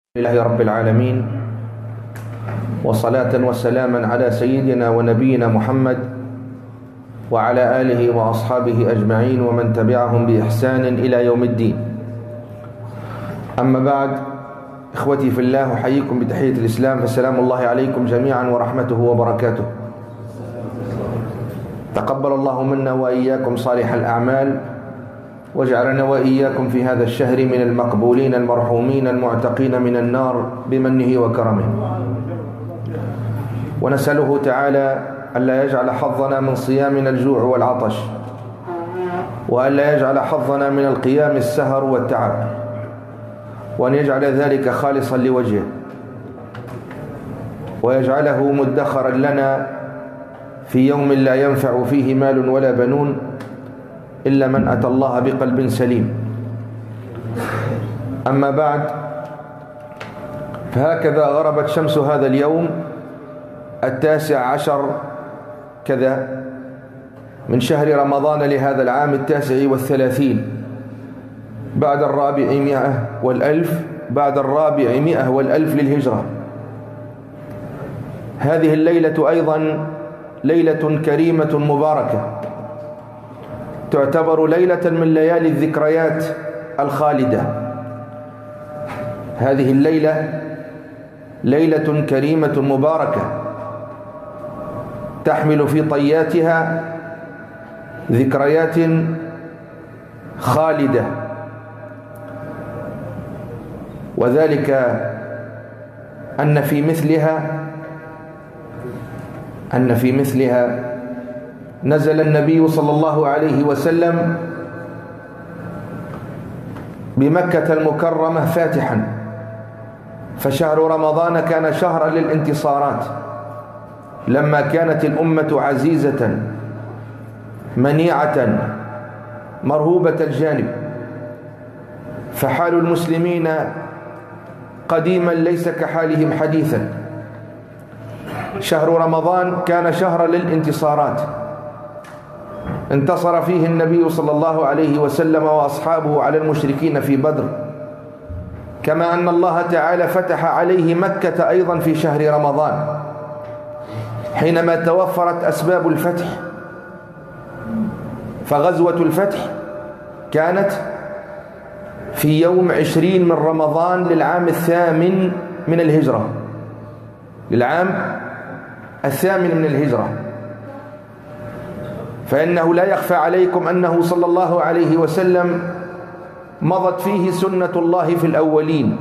لله رب العالمين، وصلاة وسلاما على سيدنا ونبينا محمد وعلى آله وأصحابه أجمعين ومن تبعهم بإحسان إلى يوم الدين. أما بعد، إخوتي في الله، أحييكم بتحية الإسلام، فالسلام الله عليكم جميعا ورحمته وبركاته. تقبل الله منا وإياكم صالح الأعمال، واجعلنا وإياكم في هذا الشهر من المقبولين المرحومين المعتقين من النار بمنه وكرمه، ونسأله تعالى ألا يجعل حظنا من صيامنا الجوع والعطش، وألا يجعل حظنا من القيام السهر والتعب، وأن يجعل ذلك خالصا لوجهه، ويجعله مدخرا لنا في يوم لا ينفع فيه مال ولا بنون إلا من أتى الله بقلب سليم. أما بعد، فهكذا غربت شمس هذا اليوم 19 كذا من شهر رمضان لهذا العام 39 بعد 400 بعد 400 للهجرة. هذه الليلة أيضا ليلة كريمة مباركة، تعتبر ليلة من ليالي الذكريات الخالدة. هذه الليلة ليلة كريمة مباركة تحمل في طياتها ذكريات خالدة، وذلك أن في مثلها نزل النبي صلى الله عليه وسلم بمكة المكرمة فاتحا، فشهر رمضان كان شهرا للانتصارات، لما كانت الأمة عزيزة منيعة مرهوبة الجانب، فحال المسلمين قديما ليس كحالهم حديثا. شهر رمضان كان شهرا للانتصارات، انتصر فيه النبي صلى الله عليه وسلم وأصحابه على المشركين في بدر، كما أن الله تعالى فتح عليه مكة أيضا في شهر رمضان حينما توفرت أسباب الفتح. فغزوة الفتح كانت في يوم 20 من رمضان للعام 8 من الهجرة، فإنه لا يخفى عليكم أنه صلى الله عليه وسلم مضت فيه سنة الله في الأولين،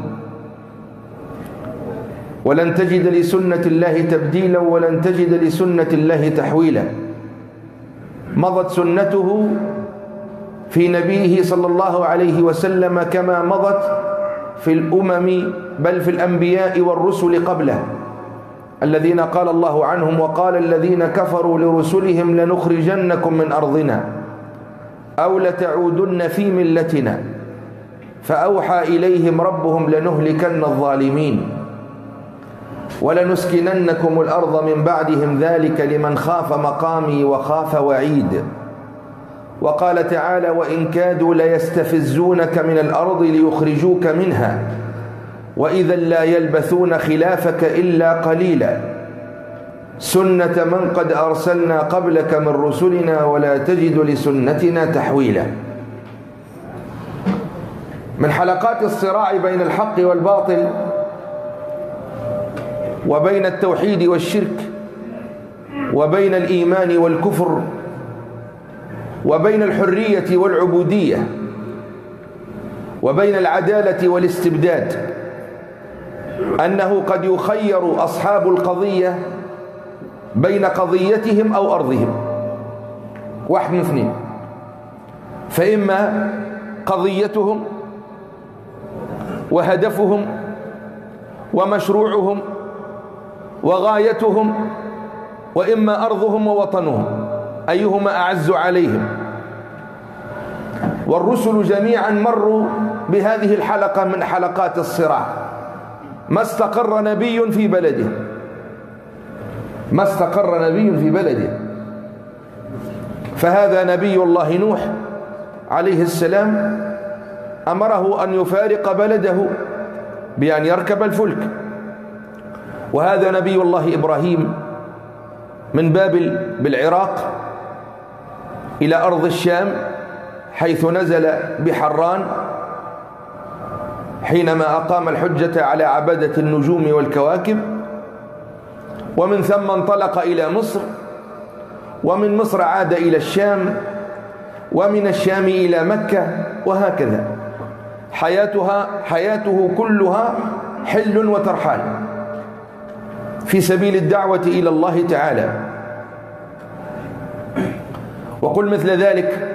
ولن تجد لسنة الله تبديلا ولن تجد لسنة الله تحويلا. مضت سنته في نبيه صلى الله عليه وسلم كما مضت في الأمم، بل في الأنبياء والرسل قبله، الذين قال الله عنهم: وقال الذين كفروا لرسلهم لنخرجنكم من أرضنا أو لتعودن في ملتنا، فأوحى إليهم ربهم لنهلكن الظالمين ولنسكننكم الأرض من بعدهم ذلك لمن خاف مقامي وخاف وعيد. وقال تعالى: وإن كادوا ليستفزونك من الأرض ليخرجوك منها وإذا لا يلبثون خلافك إلا قليلا سنة من قد أرسلنا قبلك من رسلنا ولا تجد لسنتنا تحويلا. من حلقات الصراع بين الحق والباطل، وبين التوحيد والشرك، وبين الإيمان والكفر، وبين الحرية والعبودية، وبين العدالة والاستبداد، أنه قد يخير أصحاب القضية بين قضيتهم أو أرضهم، واحد من اثنين، فإما قضيتهم وهدفهم ومشروعهم وغايتهم، وإما أرضهم ووطنهم، أيهما أعز عليهم. والرسل جميعا مروا بهذه الحلقة من حلقات الصراع. ما استقر نبي في بلده، فهذا نبي الله نوح عليه السلام أمره أن يفارق بلده بأن يركب الفلك. وهذا نبي الله إبراهيم من بابل بالعراق إلى أرض الشام حيث نزل بحران حينما أقام الحجة على عبادة النجوم والكواكب، ومن ثم انطلق إلى مصر، ومن مصر عاد إلى الشام، ومن الشام إلى مكة، وهكذا حياته كلها حل وترحال في سبيل الدعوة إلى الله تعالى. وقل مثل ذلك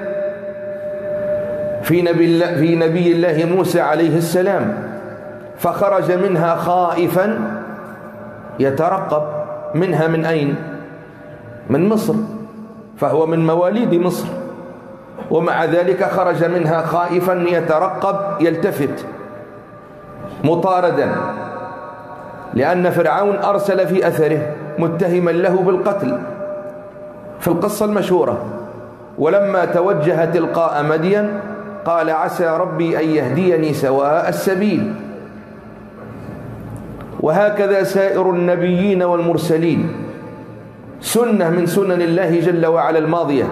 في نبي الله موسى عليه السلام، فخرج منها خائفا يترقب. منها من أين؟ من مصر، فهو من مواليد مصر، ومع ذلك خرج منها خائفا يترقب يلتفت مطاردا، لأن فرعون أرسل في أثره متهما له بالقتل في القصة المشهورة. ولما توجه تلقاء مدين قال عسى ربي أن يهديني سواء السبيل. وهكذا سائر النبيين والمرسلين، سنة من سنن الله جل وعلا الماضية.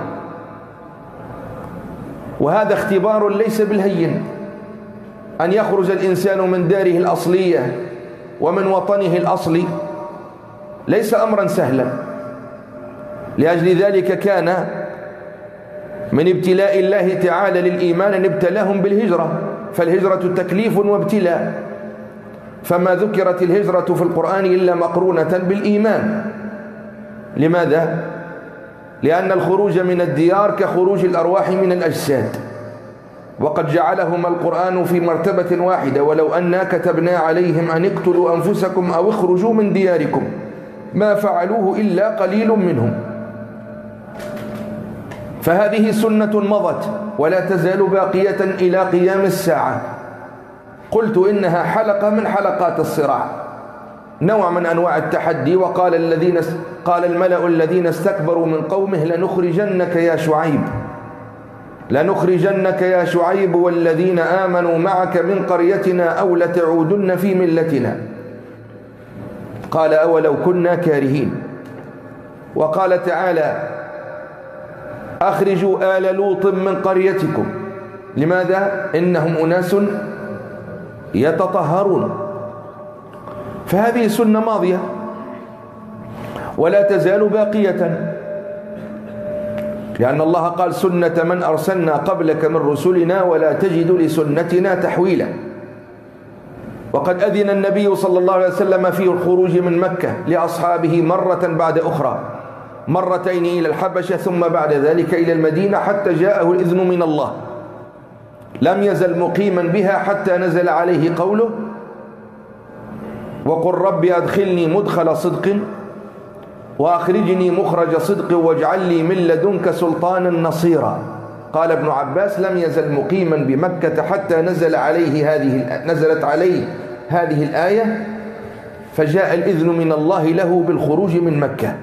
وهذا اختبار ليس بالهين، أن يخرج الإنسان من داره الأصلية ومن وطنه الأصلي ليس أمرا سهلا. لأجل ذلك كان من ابتلاء الله تعالى للإيمان أن ابتلاهم بالهجرة، فالهجرة تكليف وابتلاء، فما ذكرت الهجرة في القرآن إلا مقرونة بالإيمان. لماذا؟ لأن الخروج من الديار كخروج الأرواح من الأجساد، وقد جعلهما القرآن في مرتبة واحدة: ولو أنا كتبنا عليهم أن اقتلوا أنفسكم أو اخرجوا من دياركم ما فعلوه إلا قليل منهم. فهذه سنة مضت ولا تزال باقية إلى قيام الساعة. قلت إنها حلقة من حلقات الصراع، نوع من أنواع التحدي. قال الملأ الذين استكبروا من قومه لنخرجنك يا شعيب والذين آمنوا معك من قريتنا أو لتعودن في ملتنا. قال أولو كنا كارهين. وقال تعالى: أخرجوا آل لوط من قريتكم. لماذا؟ إنهم أناس يتطهرون. فهذه سنة ماضية ولا تزال باقية، لأن الله قال: سنة من أرسلنا قبلك من رسلنا ولا تجد لسنتنا تحويلا. وقد أذن النبي صلى الله عليه وسلم في الخروج من مكة لأصحابه مرة بعد أخرى، مرتين إلى الحبشة ثم بعد ذلك إلى المدينة، حتى جاءه الإذن من الله. لم يزل مقيما بها حتى نزل عليه قوله: وقل رب أدخلني مدخل صدق وأخرجني مخرج صدق واجعل لي من لدنك سلطانا نصيرا. قال ابن عباس: لم يزل مقيما بمكة حتى نزلت عليه هذه الآية، فجاء الإذن من الله له بالخروج من مكة.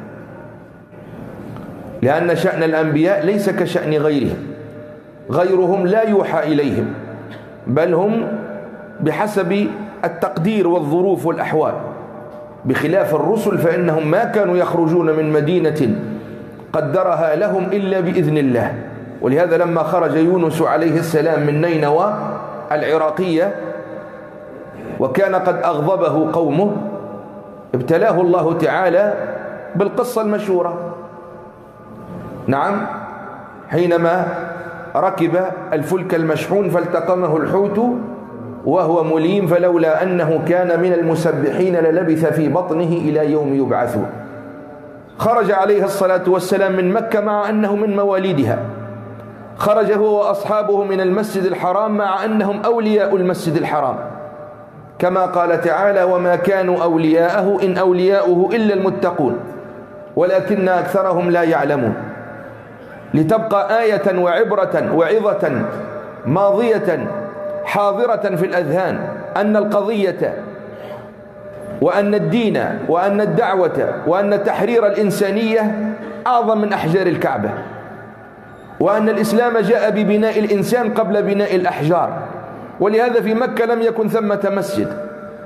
لأن شأن الأنبياء ليس كشأن غيرهم لا يوحى إليهم، بل هم بحسب التقدير والظروف والأحوال، بخلاف الرسل فإنهم ما كانوا يخرجون من مدينة قدرها لهم إلا بإذن الله. ولهذا لما خرج يونس عليه السلام من نينوى العراقية وكان قد أغضبه قومه، ابتلاه الله تعالى بالقصة المشهورة. نعم، حينما ركب الفلك المشحون فالتقمه الحوت وهو مليم، فلولا أنه كان من المسبحين للبث في بطنه إلى يوم يبعثون. خرج عليه الصلاة والسلام من مكة مع أنه من مواليدها، خرج هو وأصحابه من المسجد الحرام مع أنهم أولياء المسجد الحرام، كما قال تعالى: وما كانوا أولياءه إن أولياؤه إلا المتقون ولكن أكثرهم لا يعلمون. لتبقى آية وعبرة وعظة ماضية حاضرة في الأذهان أن القضية وأن الدين وأن الدعوة وأن تحرير الإنسانية أعظم من أحجار الكعبة، وأن الإسلام جاء ببناء الإنسان قبل بناء الأحجار. ولهذا في مكة لم يكن ثمة مسجد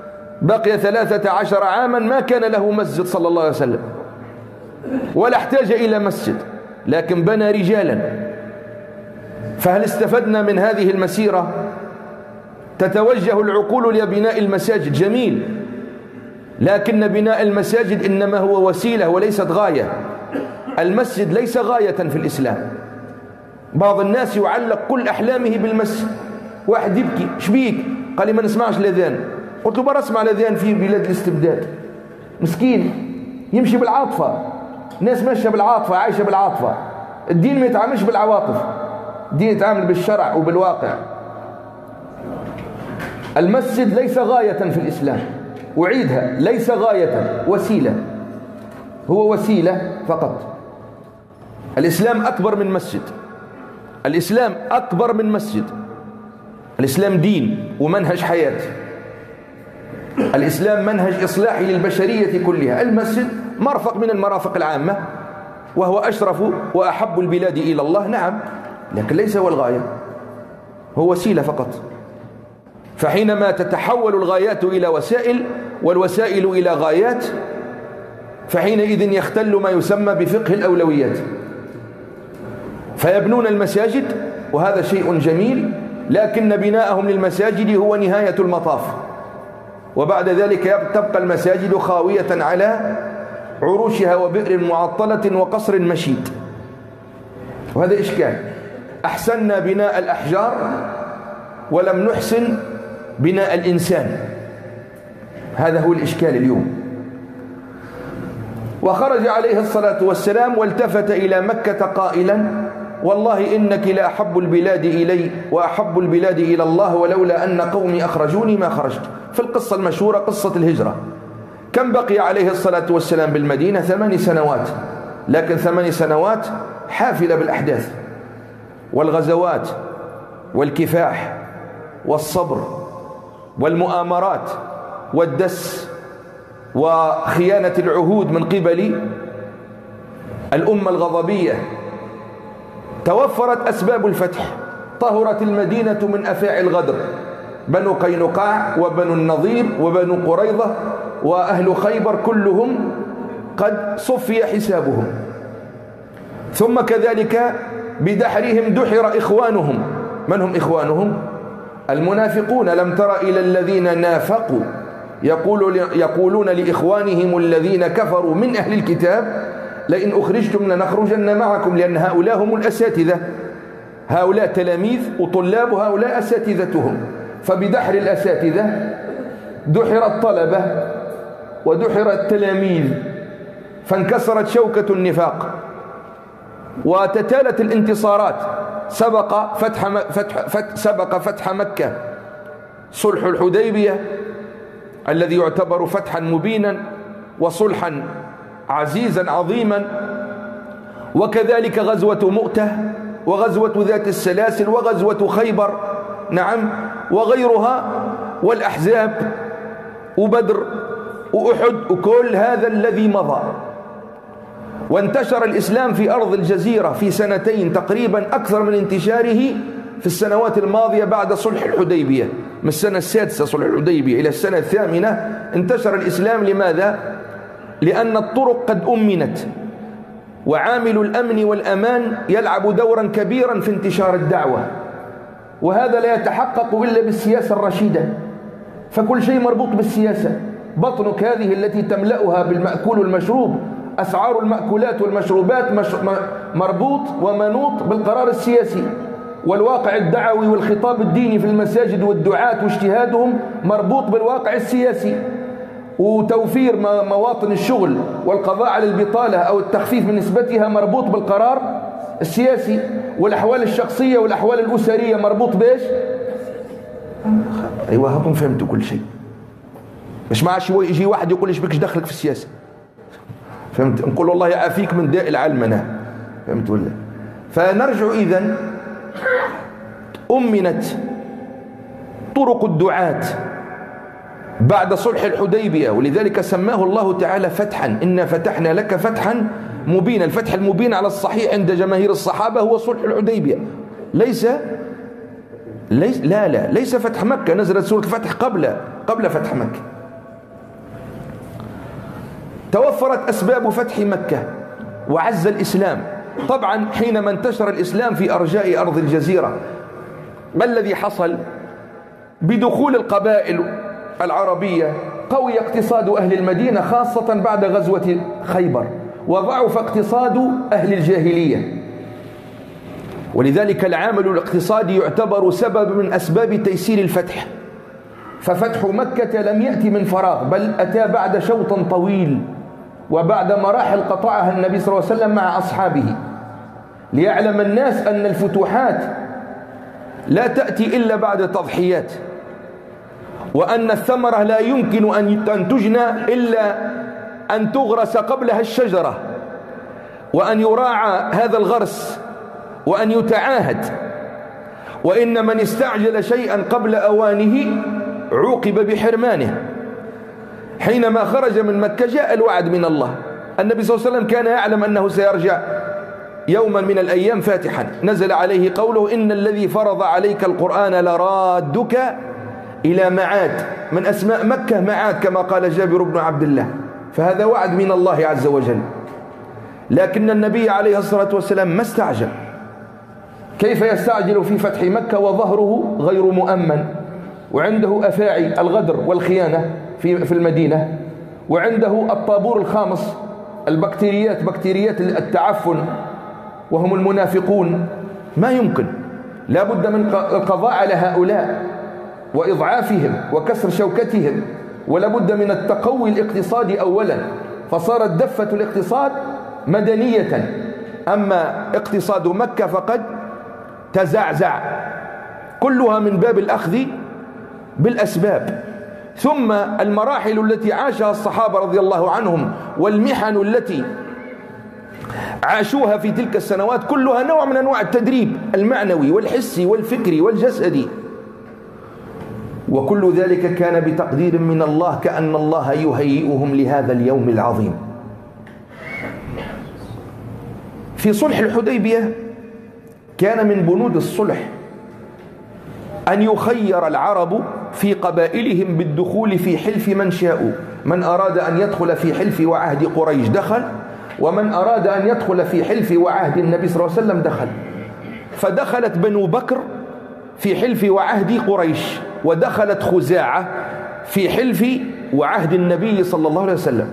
بقي 13 عاما ما كان له مسجد صلى الله عليه وسلم، ولا احتاج إلى مسجد، لكن بنى رجالا. فهل استفدنا من هذه المسيرة؟ تتوجه العقول لبناء المساجد، جميل، لكن بناء المساجد إنما هو وسيلة وليست غاية. المسجد ليس غاية في الإسلام. بعض الناس يعلق كل أحلامه بالمسجد. واحد يبكي، شبيك؟ قال لي ما نسمعش الأذان. قلت له برا اسمع الأذان في بلاد الاستبداد. مسكين يمشي بالعاطفة، الناس ماشية بالعاطفة، عايشة بالعاطفة. الدين ما يتعاملش بالعواطف، الدين يتعامل بالشرع وبالواقع. المسجد ليس غاية في الإسلام، أعيدها، ليس غاية، وسيلة، هو وسيلة فقط. الإسلام أكبر من مسجد، الإسلام أكبر من مسجد. الإسلام دين ومنهج حياة. الإسلام منهج إصلاحي للبشرية كلها. المسجد مرفق من المرافق العامة، وهو أشرف وأحب البلاد إلى الله، نعم، لكن ليس هو الغاية، هو وسيلة فقط. فحينما تتحول الغايات إلى وسائل والوسائل إلى غايات، فحينئذ يختل ما يسمى بفقه الأولويات. فيبنون المساجد، وهذا شيء جميل، لكن بناءهم للمساجد هو نهاية المطاف، وبعد ذلك تبقى المساجد خاوية على عروشها وبئر معطلة وقصر مشيد. وهذا إشكال. أحسننا بناء الأحجار ولم نحسن بناء الإنسان، هذا هو الإشكال اليوم. وخرج عليه الصلاة والسلام والتفت إلى مكة قائلا: والله إنك لأحب البلاد إلي وأحب البلاد إلى الله، ولولا أن قومي أخرجوني ما خرجت. في القصة المشهورة قصة الهجرة. كم بقي عليه الصلاة والسلام بالمدينة؟ 8 سنوات، لكن 8 سنوات حافلة بالأحداث والغزوات والكفاح والصبر والمؤامرات والدس وخيانة العهود من قبل الأمة الغضبية. توفرت أسباب الفتح، طهرت المدينة من أفاعي الغدر، بنو قينقاع وبنو النضير وبنو قريظة وأهل خيبر كلهم قد صفي حسابهم. ثم كذلك بدحرهم دحر إخوانهم. من هم إخوانهم؟ المنافقون. لم تر إلى الذين نافقوا يقولون لإخوانهم الذين كفروا من أهل الكتاب لئن أخرجتم لنخرجن معكم، لأن هؤلاء هم الأساتذة، هؤلاء تلاميذ وطلاب، هؤلاء أساتذتهم. فبدحر الأساتذة دحر الطلبة ودحر التلاميذ، فانكسرت شوكة النفاق وتتالت الانتصارات. سبق فتح مكة صلح الحديبية الذي يعتبر فتحا مبينا وصلحا عزيزا عظيما، وكذلك غزوة مؤتة وغزوة ذات السلاسل وغزوة خيبر، نعم، وغيرها، والأحزاب وبدر وأحد، وكل هذا الذي مضى. وانتشر الإسلام في أرض الجزيرة في سنتين تقريبا أكثر من انتشاره في السنوات الماضية بعد صلح الحديبية. من السنة السادسة صلح الحديبية إلى السنة الثامنة انتشر الإسلام. لماذا؟ لأن الطرق قد أمنت، وعامل الأمن والأمان يلعب دورا كبيرا في انتشار الدعوة، وهذا لا يتحقق إلا بالسياسة الرشيدة. فكل شيء مربوط بالسياسة. بطنك هذه التي تملأها بالمأكول والمشروب، أسعار المأكولات والمشروبات مربوط ومنوط بالقرار السياسي، والواقع الدعوي والخطاب الديني في المساجد والدعاة واجتهادهم مربوط بالواقع السياسي. وتوفير مواطن الشغل والقضاء على البطالة أو التخفيف من نسبتها مربوط بالقرار السياسي. والأحوال الشخصية والأحوال الأسرية مربوط بإيش؟ أيوة، هكم فهمتوا كل شيء. مش معش يجي واحد يقول إيش بكش دخلك في السياسة، فهمت؟ نقول والله يعافيك من داء العلمنة، فهمت ولا؟ فنرجع إذن، أمنت طرق الدعاة بعد صلح الحديبية، ولذلك سماه الله تعالى فتحا. إنا فتحنا لك فتحا مبينا. الفتح المبين على الصحيح عند جماهير الصحابة هو صلح الحديبية، ليس فتح مكة. نزلت سورة الفتح قبل فتح مكة. توفرت أسباب فتح مكة وعز الإسلام. طبعا حينما انتشر الإسلام في أرجاء أرض الجزيرة، ما الذي حصل؟ بدخول القبائل العربية قوي اقتصاد أهل المدينة، خاصة بعد غزوة خيبر، وضعف اقتصاد أهل الجاهلية. ولذلك العامل الاقتصادي يعتبر سبب من أسباب تيسير الفتح. ففتح مكة لم يأتي من فراغ، بل أتى بعد شوط طويل وبعد مراحل قطعها النبي صلى الله عليه وسلم مع أصحابه، ليعلم الناس أن الفتوحات لا تأتي إلا بعد تضحيات، وأن الثمرة لا يمكن أن تجنى إلا أن تغرس قبلها الشجرة، وأن يراعى هذا الغرس، وأن يتعاهد. وإن من استعجل شيئا قبل أوانه عوقب بحرمانه. حينما خرج من مكة جاء الوعد من الله. النبي صلى الله عليه وسلم كان يعلم أنه سيرجع يوما من الأيام فاتحا، نزل عليه قوله: إن الذي فرض عليك القرآن لرادك إلى معاد. من أسماء مكة معاد كما قال جابر بن عبد الله، فهذا وعد من الله عز وجل. لكن النبي عليه الصلاة والسلام ما استعجل. كيف يستعجل في فتح مكة وظهره غير مؤمن، وعنده أفاعي الغدر والخيانة في المدينة، وعنده الطابور الخامس بكتيريات التعفن وهم المنافقون؟ ما يمكن. لا بد من القضاء على هؤلاء وإضعافهم وكسر شوكتهم، ولا بد من التقوي الاقتصادي أولا، فصارت دفة الاقتصاد مدنية. أما اقتصاد مكة فقد تزعزع، كلها من باب الأخذ بالأسباب. ثم المراحل التي عاشها الصحابة رضي الله عنهم والمحن التي عاشوها في تلك السنوات كلها نوع من أنواع التدريب المعنوي والحسي والفكري والجسدي، وكل ذلك كان بتقدير من الله، كأن الله يهيئهم لهذا اليوم العظيم. في صلح الحديبية كان من بنود الصلح أن يخير العرب في قبائلهم بالدخول في حلف من شاءوا. من أراد أن يدخل في حلف وعهد قريش دخل، ومن أراد أن يدخل في حلف وعهد النبي صلى الله عليه وسلم دخل. فدخلت بنو بكر في حلف وعهد قريش، ودخلت خزاعة في حلف وعهد النبي صلى الله عليه وسلم.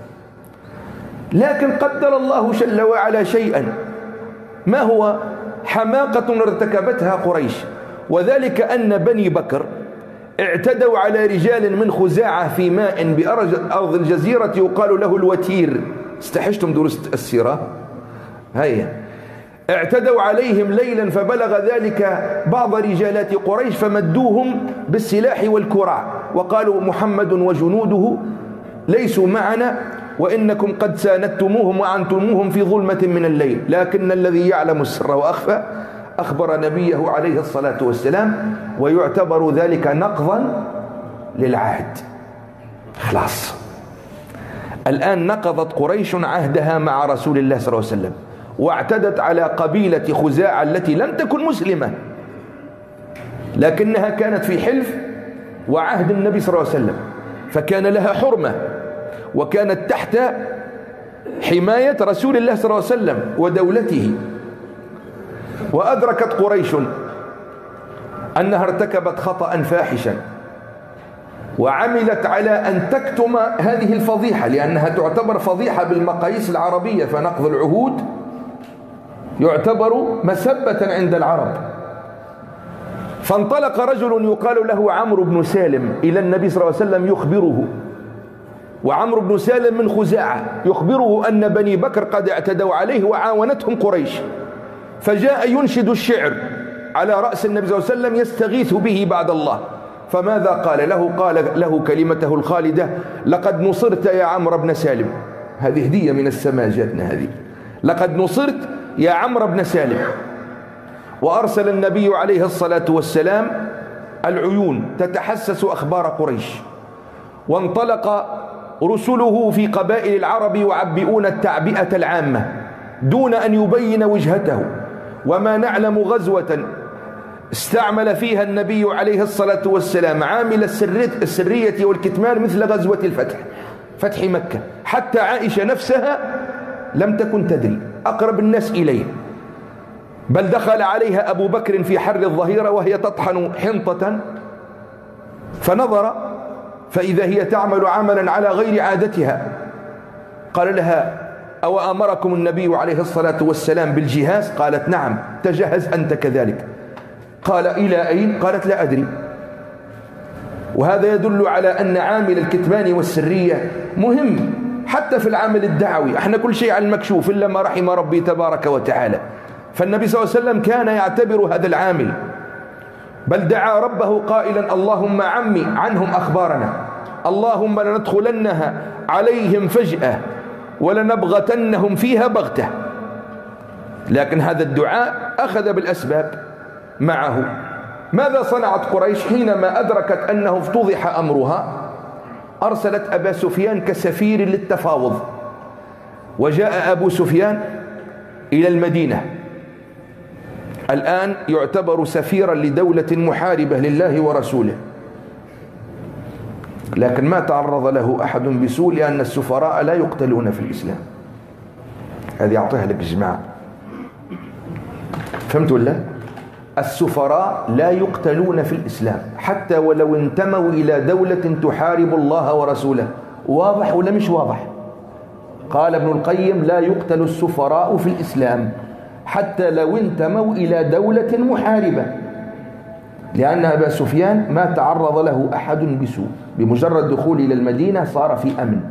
لكن قدر الله جل وعلا شيئا، ما هو؟ حماقة ارتكبتها قريش، وذلك أن بني بكر اعتدوا على رجال من خزاعة في ماء بأرض الجزيرة يقال له الوتير. استحشتم دروس السيرة؟ هيا. اعتدوا عليهم ليلا، فبلغ ذلك بعض رجالات قريش فمدوهم بالسلاح والكرع، وقالوا: محمد وجنوده ليسوا معنا، وإنكم قد ساندتموهم وعنتموهم في ظلمة من الليل، لكن الذي يعلم السر وأخفى أخبر نبيه عليه الصلاة والسلام، ويعتبر ذلك نقضا للعهد. خلاص، الآن نقضت قريش عهدها مع رسول الله صلى الله عليه وسلم، واعتدت على قبيلة خزاعة التي لم تكن مسلمة، لكنها كانت في حلف وعهد النبي صلى الله عليه وسلم، فكان لها حرمة، وكانت تحت حماية رسول الله صلى الله عليه وسلم ودولته. وأدركت قريش أنها ارتكبت خطأ فاحشا، وعملت على أن تكتم هذه الفضيحة، لأنها تعتبر فضيحة بالمقاييس العربية، فنقض العهود يعتبر مسبة عند العرب. فانطلق رجل يقال له عمرو بن سالم إلى النبي صلى الله عليه وسلم يخبره، وعمرو بن سالم من خزاعة، يخبره أن بني بكر قد اعتدوا عليه وعاونتهم قريش. فجاء ينشد الشعر على رأس النبي صلى الله عليه وسلم يستغيث به بعد الله. فماذا قال له؟ قال له كلمته الخالدة: لقد نصرت يا عمرو بن سالم. هذه هدية من السماء جاتنا هذه. لقد نصرت يا عمرو بن سالم. وأرسل النبي عليه الصلاة والسلام العيون تتحسس أخبار قريش، وانطلق رسله في قبائل العرب يعبئون التعبئة العامة دون أن يبين وجهته. وما نعلم غزوة استعمل فيها النبي عليه الصلاة والسلام عامل السرية والكتمان مثل غزوة الفتح، فتح مكة. حتى عائشة نفسها لم تكن تدري، أقرب الناس إليه، بل دخل عليها أبو بكر في حر الظهيرة وهي تطحن حنطة فنظر فإذا هي تعمل عملا على غير عادتها. قال لها: أو أمركم النبي عليه الصلاة والسلام بالجهاز؟ قالت: نعم. تجهز أنت كذلك. قال: إلى أين؟ قالت: لا أدري. وهذا يدل على أن عامل الكتمان والسرية مهم حتى في العمل الدعوي. احنا كل شيء على المكشوف إلا ما رحم ربي تبارك وتعالى. فالنبي صلى الله عليه وسلم كان يعتبر هذا العامل، بل دعا ربه قائلا: اللهم عمي عنهم أخبارنا، اللهم لندخلنها عليهم فجأة ولنبغتنهم فيها بغتة. لكن هذا الدعاء أخذ بالأسباب معه. ماذا صنعت قريش حينما أدركت أنه افتضح أمرها؟ أرسلت أبا سفيان كسفير للتفاوض، وجاء أبو سفيان إلى المدينة، الآن يعتبر سفيرا لدولة محاربة لله ورسوله، لكن ما تعرض له أحد بسوء، لأن السفراء لا يقتلون في الإسلام. هذه أعطيها لك جماعة، فهمت ولا؟ السفراء لا يقتلون في الإسلام حتى ولو انتموا إلى دولة تحارب الله ورسوله. واضح ولا مش واضح؟ قال ابن القيم: لا يقتل السفراء في الإسلام حتى لو انتموا إلى دولة محاربة، لأن أبا سفيان ما تعرض له أحد بسوء، بمجرد دخول إلى المدينة صار في أمن.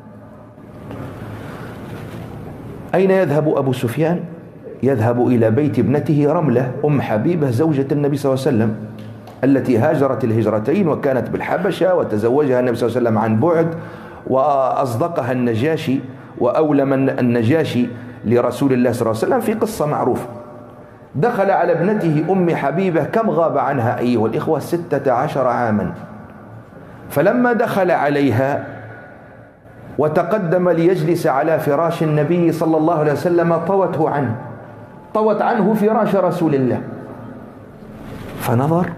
أين يذهب أبو سفيان؟ يذهب إلى بيت ابنته رملة أم حبيبة زوجة النبي صلى الله عليه وسلم، التي هاجرت الهجرتين وكانت بالحبشة، وتزوجها النبي صلى الله عليه وسلم عن بعد، وأصدقها النجاشي وأولم النجاشي لرسول الله صلى الله عليه وسلم في قصة معروفة. دخل على ابنته أم حبيبة، كم غاب عنها أيها الإخوة؟ 16 عاما. فلما دخل عليها وتقدم ليجلس على فراش النبي صلى الله عليه وسلم طوت عنه فراش رسول الله، فنظر،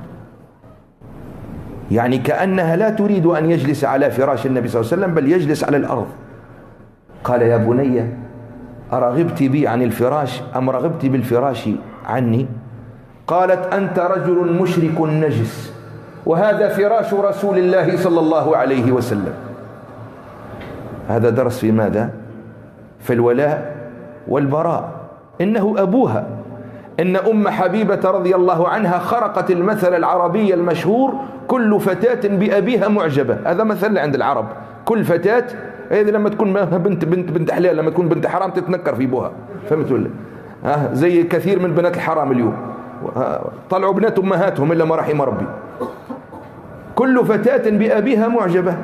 يعني كأنها لا تريد أن يجلس على فراش النبي صلى الله عليه وسلم بل يجلس على الأرض. قال: يا بني، أرغبت بي عن الفراش أم رغبت بالفراش عني؟ قالت: أنت رجل مشرك نجس، وهذا فراش رسول الله صلى الله عليه وسلم. هذا درس في ماذا؟ في الولاء والبراء. إنه أبوها، إن أم حبيبة رضي الله عنها خرقت المثل العربي المشهور: كل فتاة بأبيها معجبة. هذا مثل عند العرب، كل فتاة، هذه لما تكون بنت حلال، لما تكون بنت حرام تتنكر في ابوها، فهمت ولا؟ زي كثير من بنات الحرام اليوم، طلعوا بنات امهاتهم الا ما رحم ربي. كل فتاة بأبيها معجبة.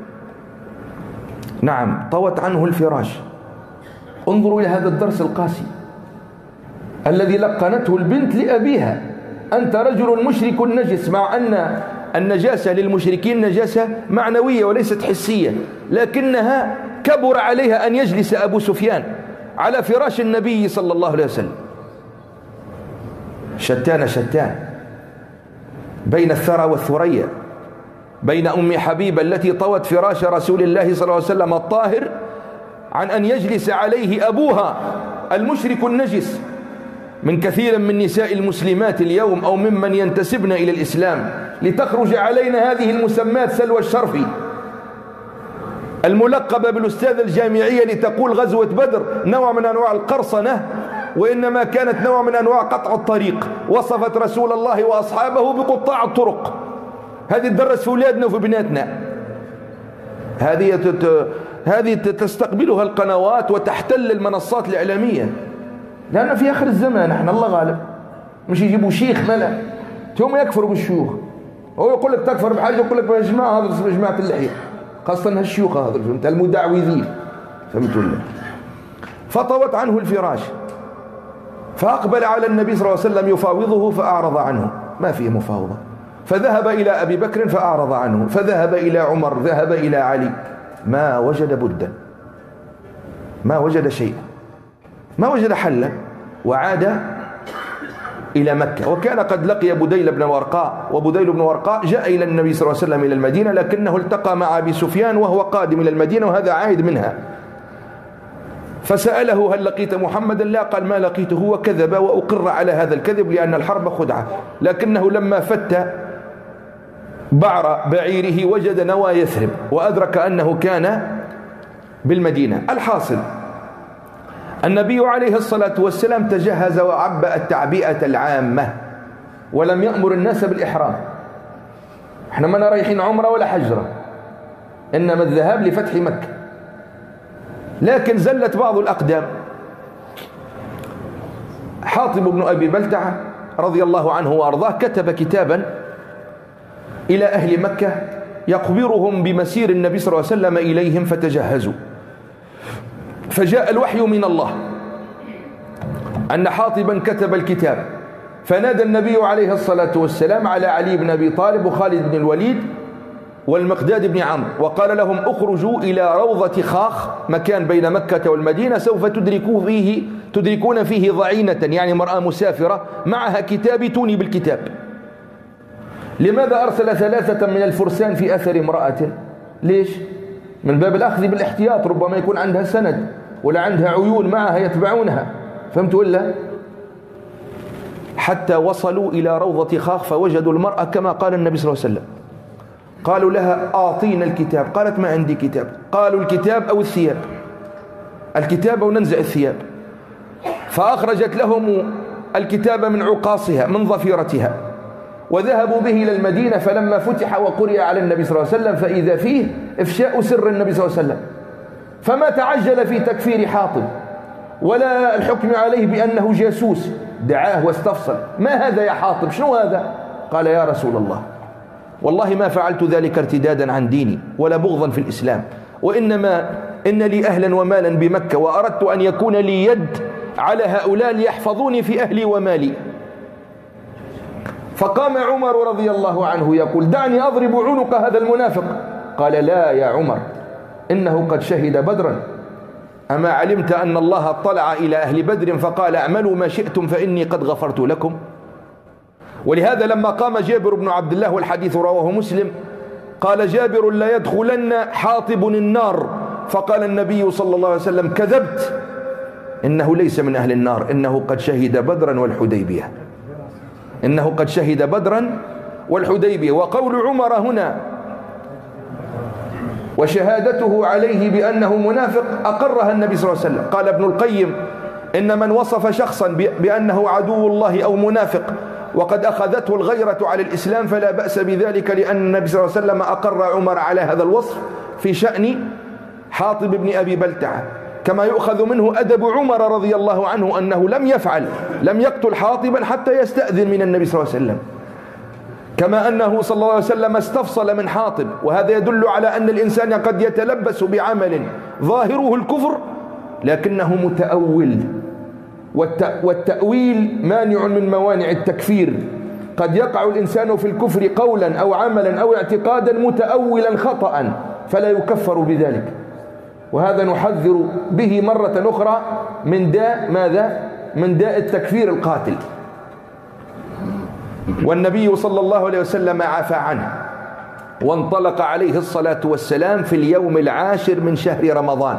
نعم، طوت عنه الفراش. انظروا إلى هذا الدرس القاسي الذي لقنته البنت لأبيها: أنت رجل مشرك نجس، مع أن النجاسة للمشركين نجاسة معنوية وليست حسية، لكنها كبر عليها أن يجلس أبو سفيان على فراش النبي صلى الله عليه وسلم. شتان بين الثرى والثريا، بين أم حبيبة التي طوت فراش رسول الله صلى الله عليه وسلم الطاهر عن أن يجلس عليه أبوها المشرك النجس، من كثير من نساء المسلمات اليوم أو ممن ينتسبن إلى الإسلام، لتخرج علينا هذه المسمات سلوى الشرفي الملقبة بالأستاذ الجامعية لتقول غزوة بدر نوع من أنواع القرصنة، وإنما كانت نوع من أنواع قطع الطريق. وصفت رسول الله وأصحابه بقطاع الطرق. هذه تدرس في أولادنا وفي بناتنا، هذه تستقبلها القنوات وتحتل المنصات الإعلامية، لأن في آخر الزمان احنا الله غالب. مش يجيبوا شيخ ملا هم يكفروا بالشيوخ، هو يقول لك تكفر بحاجة، يقول لك يا جماعة هذا اسمه جماعة اللحية، خاصة هالشيوخ هذا، فهمت؟ المدعوذين، فهمت ولا؟ فطوت عنه الفراش، فأقبل على النبي صلى الله عليه وسلم يفاوضه فأعرض عنه، ما فيه مفاوضة. فذهب إلى أبي بكر فأعرض عنه، فذهب إلى عمر، ذهب إلى علي، ما وجد بدا، ما وجد شيئا، ما وجد حلا، وعاد إلى مكة. وكان قد لقي بديل بن ورقاء، وبديل بن ورقاء جاء إلى النبي صلى الله عليه وسلم إلى المدينة، لكنه التقى مع أبي سفيان وهو قادم إلى المدينة وهذا عائد منها، فسأله هل لقيت محمدا؟ لا، قال ما لقيته، وكذب وأقر على هذا الكذب لأن الحرب خدعة. لكنه لما فت بعر بعيره وجد نوى يثرب وأدرك أنه كان بالمدينة. الحاصل النبي عليه الصلاة والسلام تجهز وعبأ التعبئة العامة ولم يأمر الناس بالإحرام. احنا ما رايحين عمرة ولا حجرة، إنما الذهاب لفتح مكة. لكن زلت بعض الأقدام. حاطب بن أبي بلتعة رضي الله عنه وأرضاه كتب كتابا إلى أهل مكة يخبرهم بمسير النبي صلى الله عليه وسلم إليهم فتجهزوا. فجاء الوحي من الله أن حاطبا كتب الكتاب، فنادى النبي عليه الصلاة والسلام على علي بن أبي طالب وخالد بن الوليد والمقداد بن عمرو وقال لهم اخرجوا إلى روضة خاخ، مكان بين مكة والمدينة سوف تدركون فيه ضعينة، يعني مرأة مسافرة معها كتاب توني بالكتاب. لماذا أرسل 3 من الفرسان في أثر امرأة؟ ليش؟ من باب الأخذ بالاحتياط، ربما يكون عندها سند ولا عندها عيون معها يتبعونها، فهمت ولا؟ حتى وصلوا إلى روضة خاخ فوجدوا المرأة كما قال النبي صلى الله عليه وسلم. قالوا لها أعطينا الكتاب، قالت ما عندي كتاب. قالوا الكتاب أو الثياب، الكتاب أو ننزع الثياب. فأخرجت لهم الكتاب من عقاصها من ضفيرتها وذهبوا به إلى المدينة. فلما فتح وقرئ على النبي صلى الله عليه وسلم فإذا فيه إفشاء سر النبي صلى الله عليه وسلم، فما تعجل في تكفير حاطب ولا الحكم عليه بأنه جاسوس، دعاه واستفصل ما هذا يا حاطب، شنو هذا؟ قال يا رسول الله والله ما فعلت ذلك ارتدادا عن ديني ولا بغضا في الإسلام، وإنما إن لي أهلا ومالا بمكة وأردت أن يكون لي يد على هؤلاء ليحفظوني في أهلي ومالي. فقام عمر رضي الله عنه يقول دعني أضرب عنق هذا المنافق. قال لا يا عمر إنه قد شهد بدرا، أما علمت أن الله اطلع إلى أهل بدر فقال اعملوا ما شئتم فإني قد غفرت لكم. ولهذا لما قام جابر بن عبد الله والحديث رواه مسلم قال جابر لا يدخلن حاطب النار، فقال النبي صلى الله عليه وسلم كذبت، إنه ليس من أهل النار، إنه قد شهد بدرا والحديبية، إنه قد شهد بدرا والحديبية. وقول عمر هنا وشهادته عليه بأنه منافق أقرها النبي صلى الله عليه وسلم. قال ابن القيم إن من وصف شخصا بأنه عدو الله أو منافق وقد أخذته الغيرة على الإسلام فلا بأس بذلك، لأن النبي صلى الله عليه وسلم أقر عمر على هذا الوصف في شأن حاطب بن أبي بلتعة. كما يؤخذ منه أدب عمر رضي الله عنه أنه لم يقتل حاطبا حتى يستأذن من النبي صلى الله عليه وسلم، كما أنه صلى الله عليه وسلم استفصل من حاطب. وهذا يدل على أن الإنسان قد يتلبس بعمل ظاهره الكفر لكنه متأول، والتأويل مانع من موانع التكفير. قد يقع الإنسان في الكفر قولا أو عملا أو اعتقادا متأولا خطأ فلا يكفر بذلك، وهذا نحذر به مرة أخرى من داء ماذا؟ من داء التكفير القاتل. والنبي صلى الله عليه وسلم عفى عنه وانطلق عليه الصلاة والسلام في اليوم 10 من شهر رمضان،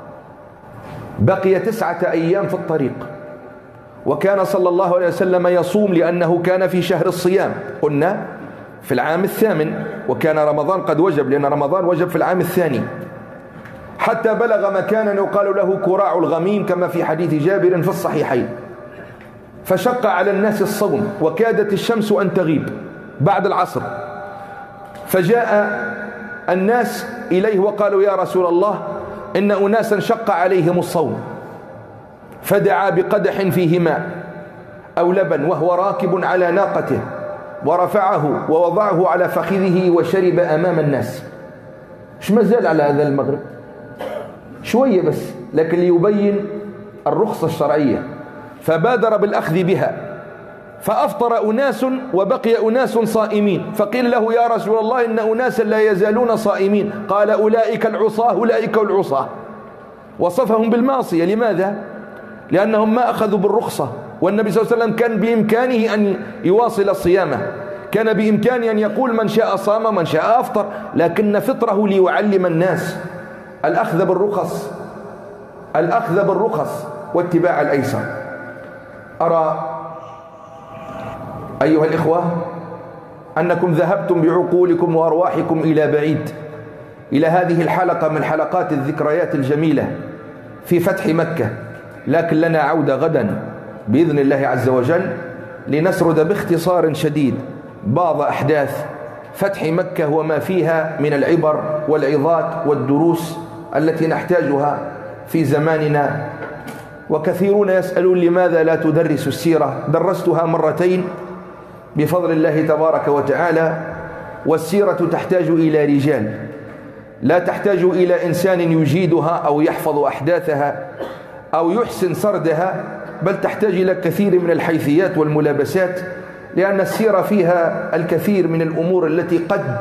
بقي 9 أيام في الطريق، وكان صلى الله عليه وسلم يصوم لأنه كان في شهر الصيام، قلنا في العام 8، وكان رمضان قد وجب لأن رمضان وجب في العام 2، حتى بلغ مكانا يقال له كراع الغميم كما في حديث جابر في الصحيحين. فشق على الناس الصوم وكادت الشمس أن تغيب بعد العصر، فجاء الناس إليه وقالوا يا رسول الله إن أناسا شق عليهم الصوم، فدعا بقدح فيه ماء أو لبن وهو راكب على ناقته ورفعه ووضعه على فخذه وشرب أمام الناس. مش مازال على هذا المغرب شوية بس، لكن ليبين الرخصة الشرعية، فبادر بالأخذ بها، فأفطر أناس وبقي أناس صائمين، فقيل له يا رسول الله إن أناسا لا يزالون صائمين، قال أولئك العصاة، أولئك العصاة، وصفهم بالمعصية. لماذا؟ لأنهم ما أخذوا بالرخصة، والنبي صلى الله عليه وسلم كان بإمكانه أن يواصل صيامه، كان بإمكانه أن يقول من شاء صام من شاء أفطر، لكن فطره ليعلم الناس الأخذ بالرخص الأخذ بالرخص واتباع الأيسر. أرى أيها الإخوة أنكم ذهبتم بعقولكم وأرواحكم إلى بعيد، إلى هذه الحلقة من حلقات الذكريات الجميلة في فتح مكة، لكن لنا عودة غدا بإذن الله عز وجل لنسرد باختصار شديد بعض أحداث فتح مكة وما فيها من العبر والعظات والدروس التي نحتاجها في زماننا. وكثيرون يسألون لماذا لا تدرس السيرة؟ درستها مرتين بفضل الله تبارك وتعالى، والسيرة تحتاج إلى رجال، لا تحتاج إلى إنسان يجيدها أو يحفظ أحداثها أو يحسن سردها، بل تحتاج إلى كثير من الحيثيات والملابسات، لأن السيرة فيها الكثير من الأمور التي قد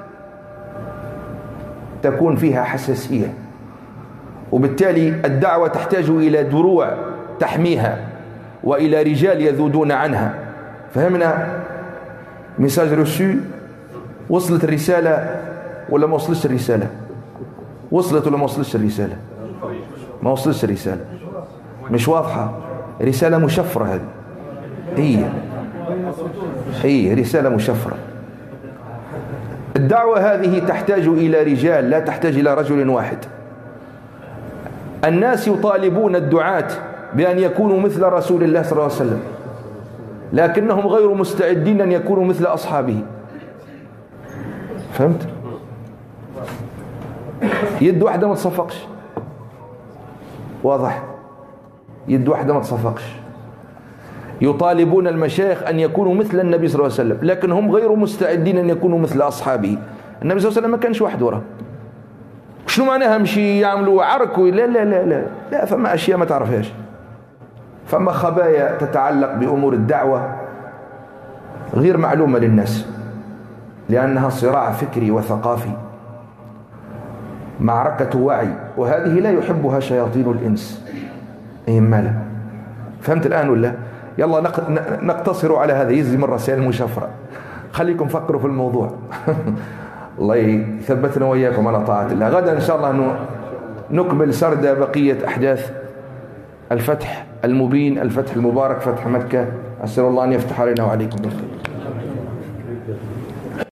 تكون فيها حساسية، وبالتالي الدعوة تحتاج إلى دروع تحميها وإلى رجال يذودون عنها. فهمنا؟ ميساج رسو، وصلت الرسالة ولا ما وصلتش الرسالة؟ وصلت ولا ما وصلتش الرسالة؟ ما وصلتش الرسالة، مش واضحة، رسالة مشفرة هذه، هي رسالة مشفرة. الدعوة هذه تحتاج إلى رجال، لا تحتاج إلى رجل واحد. الناس يطالبون الدعاة بأن يكونوا مثل رسول الله صلى الله عليه وسلم، لكنهم غير مستعدين أن يكونوا مثل أصحابه. فهمت؟ يد واحدة ما تصفقش، واضح؟ يد واحدة ما تصفقش. يطالبون المشايخ أن يكونوا مثل النبي صلى الله عليه وسلم، لكن هم غير مستعدين أن يكونوا مثل أصحابه. النبي صلى الله عليه وسلم ما كانش واحد وراه. شنو معناها مشي يعملوا عرك؟ لا لا لا لا لا، فما أشياء ما تعرفهاش، فما خبايا تتعلق بأمور الدعوة غير معلومة للناس، لأنها صراع فكري وثقافي، معركة وعي، وهذه لا يحبها شياطين الإنس إهمالا. فهمت الآن ولا؟ يلا نقتصر على هذا، يزي من الرسائل المشفرة، خليكم فكروا في الموضوع. الله يثبتنا وإياكم على طاعة الله. غدا إن شاء الله نكمل سرد بقية أحداث الفتح المبين، الفتح المبارك، فتح مكة. أسأل الله أن يفتح علينا وعليكم بالخير.